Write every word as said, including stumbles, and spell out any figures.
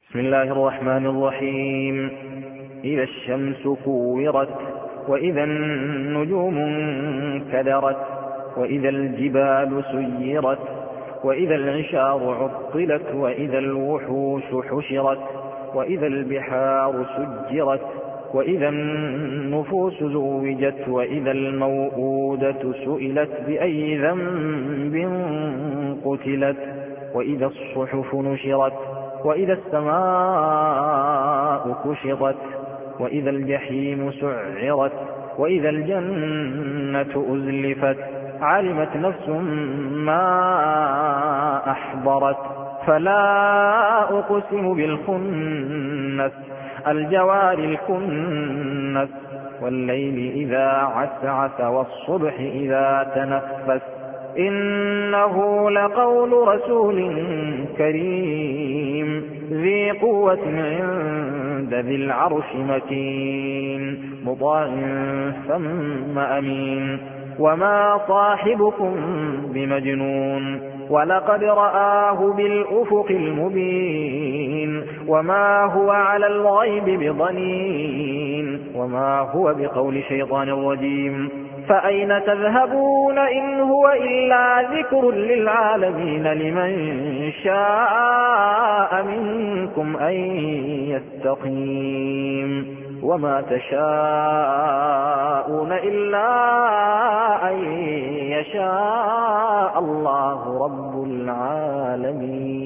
بسم الله الرحمن الرحيم. إذا الشمس كورت وإذا النجوم انكدرت وإذا الجبال سيرت وإذا العشار عطلت وإذا الوحوش حشرت وإذا البحار سجرت وإذا النفوس زوجت وإذا الموءودة سئلت بأي ذنب قتلت وإذا الصحف نشرت وإذا السماء كشطت وإذا الجحيم سعرت وإذا الجنة أزلفت علمت نفس ما أحضرت فلا أقسم بالخنس الجوار الكنس والليل إذا عسعس والصبح إذا تنفس إنه لقول رسول كريم ذي قوة عند ذي العرش مكين مطاع ثم أمين وما صاحبكم بمجنون ولقد رآه بالأفق المبين وما هو على الغيب بضنين وما هو بقول شيطان رجيم فأين تذهبون إن هو إلا ذكر للعالمين لمن شاء منكم أن يستقيم وما تشاءون إلا أن يشاء الله رب العالمين.